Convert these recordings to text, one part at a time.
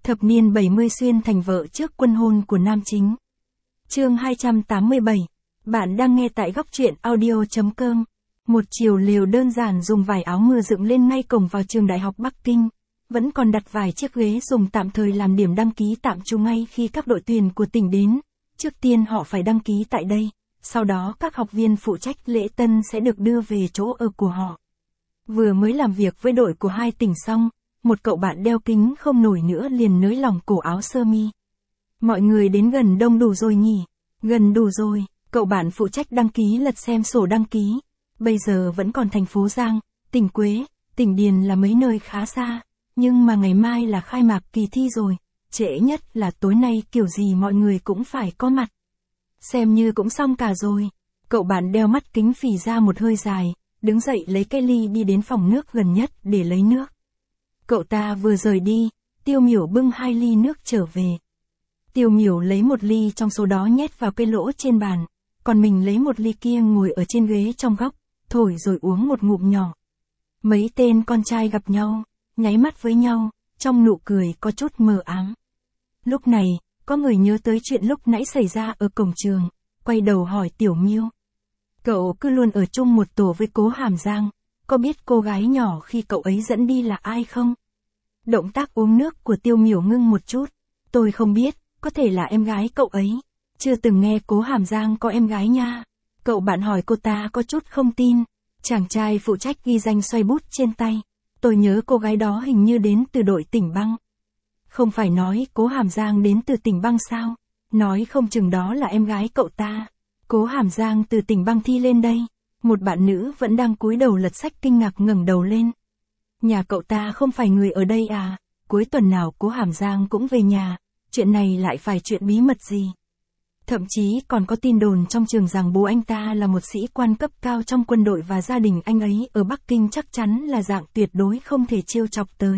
Thập niên 70 xuyên thành vợ trước quân hôn của nam chính. Chương 287. Bạn đang nghe tại góc truyện audio.com. Một chiều lều đơn giản dùng vải áo mưa dựng lên ngay cổng vào trường đại học Bắc Kinh. Vẫn còn đặt vài chiếc ghế dùng tạm thời làm điểm đăng ký tạm trú ngay khi các đội tuyển của tỉnh đến. Trước tiên họ phải đăng ký tại đây. Sau đó các học viên phụ trách lễ tân sẽ được đưa về chỗ ở của họ. Vừa mới làm việc với đội của hai tỉnh xong, một cậu bạn đeo kính không nổi nữa liền nới lỏng cổ áo sơ mi. Mọi người đến gần đông đủ rồi nhỉ? Gần đủ rồi, cậu bạn phụ trách đăng ký lật xem sổ đăng ký. Bây giờ vẫn còn thành phố Giang, tỉnh Quế, tỉnh Điền là mấy nơi khá xa, nhưng mà ngày mai là khai mạc kỳ thi rồi, trễ nhất là tối nay kiểu gì mọi người cũng phải có mặt. Xem như cũng xong cả rồi. Cậu bạn đeo mắt kính phì ra một hơi dài, đứng dậy lấy cái ly đi đến phòng nước gần nhất để lấy nước. Cậu ta vừa rời đi, Tiêu Miểu bưng 2 ly nước trở về. Tiêu Miểu lấy một ly trong số đó nhét vào cái lỗ trên bàn, còn mình lấy một ly kia ngồi ở trên ghế trong góc, thổi rồi uống một ngụm nhỏ. Mấy tên con trai gặp nhau, nháy mắt với nhau, trong nụ cười có chút mờ ám. Lúc này, có người nhớ tới chuyện lúc nãy xảy ra ở cổng trường, quay đầu hỏi Tiểu Miêu. Cậu cứ luôn ở chung một tổ với Cố Hàm Giang, có biết cô gái nhỏ khi cậu ấy dẫn đi là ai không? Động tác uống nước của Tiêu Miểu ngưng một chút. Tôi không biết, có thể là em gái cậu ấy. Chưa từng nghe Cố Hàm Giang có em gái nha. Cậu bạn hỏi cô ta có chút không tin. Chàng trai phụ trách ghi danh xoay bút trên tay. Tôi nhớ cô gái đó hình như đến từ đội tỉnh băng. Không phải nói Cố Hàm Giang đến từ tỉnh băng sao? Nói không chừng đó là em gái cậu ta. Cố Hàm Giang từ tỉnh băng thi lên đây. Một bạn nữ vẫn đang cúi đầu lật sách kinh ngạc ngẩng đầu lên. Nhà cậu ta không phải người ở đây à? Cuối tuần nào Cố Hàm Giang cũng về nhà. Chuyện này lại phải chuyện bí mật gì? Thậm chí còn có tin đồn trong trường rằng bố anh ta là một sĩ quan cấp cao trong quân đội và gia đình anh ấy ở Bắc Kinh chắc chắn là dạng tuyệt đối không thể trêu chọc tới.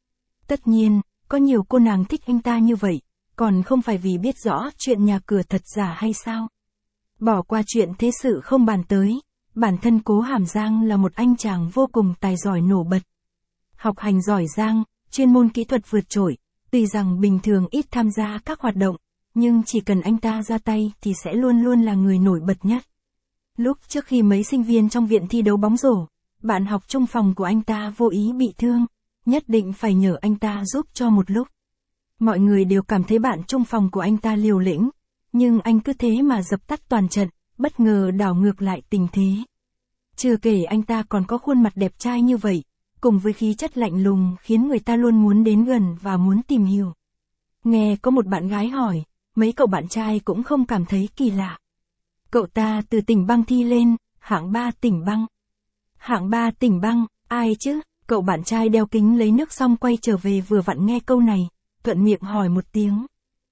Tất nhiên, có nhiều cô nàng thích anh ta như vậy, còn không phải vì biết rõ chuyện nhà cửa thật giả hay sao? Bỏ qua chuyện thế sự không bàn tới, bản thân Cố Hàm Giang là một anh chàng vô cùng tài giỏi nổi bật. Học hành giỏi giang, chuyên môn kỹ thuật vượt trội, tuy rằng bình thường ít tham gia các hoạt động, nhưng chỉ cần anh ta ra tay thì sẽ luôn luôn là người nổi bật nhất. Lúc trước khi mấy sinh viên trong viện thi đấu bóng rổ, bạn học chung phòng của anh ta vô ý bị thương, nhất định phải nhờ anh ta giúp cho một lúc. Mọi người đều cảm thấy bạn chung phòng của anh ta liều lĩnh, nhưng anh cứ thế mà dập tắt toàn trận, bất ngờ đảo ngược lại tình thế. Chưa kể anh ta còn có khuôn mặt đẹp trai như vậy, cùng với khí chất lạnh lùng khiến người ta luôn muốn đến gần và muốn tìm hiểu. Nghe có một bạn gái hỏi, mấy cậu bạn trai cũng không cảm thấy kỳ lạ. Cậu ta từ tỉnh băng thi lên, hạng 3 tỉnh băng. Hạng 3 tỉnh băng, ai chứ? Cậu bạn trai đeo kính lấy nước xong quay trở về vừa vặn nghe câu này, thuận miệng hỏi một tiếng.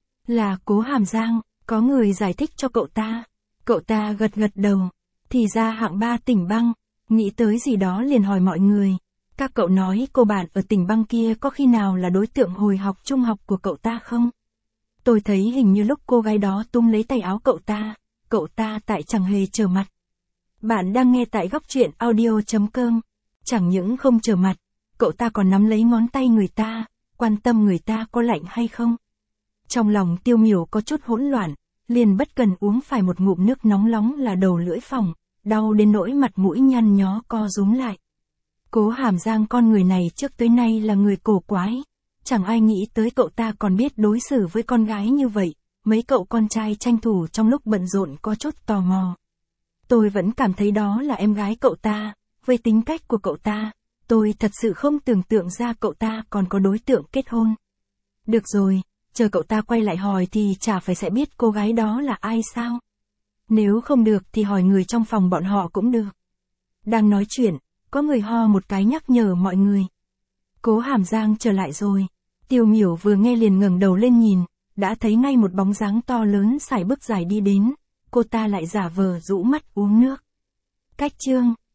Là Cố Hàm Giang, có người giải thích cho cậu ta. Cậu ta gật gật đầu, thì ra hạng 3 tỉnh băng, nghĩ tới gì đó liền hỏi mọi người. Các cậu nói cô bạn ở tỉnh băng kia có khi nào là đối tượng hồi học trung học của cậu ta không? Tôi thấy hình như lúc cô gái đó túm lấy tay áo cậu ta tại chẳng hề trở mặt. Bạn đang nghe tại góc truyện audio.com. Chẳng những không trở mặt, cậu ta còn nắm lấy ngón tay người ta, quan tâm người ta có lạnh hay không. Trong lòng Tiêu Miểu có chút hỗn loạn, liền bất cần uống phải một ngụm nước nóng nóng là đầu lưỡi phồng, đau đến nỗi mặt mũi nhăn nhó co rúm lại. Cố Hàm Giang con người này trước tới nay là người cổ quái, chẳng ai nghĩ tới cậu ta còn biết đối xử với con gái như vậy. Mấy cậu con trai tranh thủ trong lúc bận rộn có chút tò mò. Tôi vẫn cảm thấy đó là em gái cậu ta, với tính cách của cậu ta, tôi thật sự không tưởng tượng ra cậu ta còn có đối tượng kết hôn. Được rồi, chờ cậu ta quay lại hỏi thì chả phải sẽ biết cô gái đó là ai sao? Nếu không được thì hỏi người trong phòng bọn họ cũng được. Đang nói chuyện, có người ho một cái nhắc nhở mọi người. Cố Hàm Giang trở lại rồi. Tiêu Miểu vừa nghe liền ngẩng đầu lên nhìn, đã thấy ngay một bóng dáng to lớn sải bước dài đi đến, cô ta lại giả vờ rũ mắt uống nước. Cách chương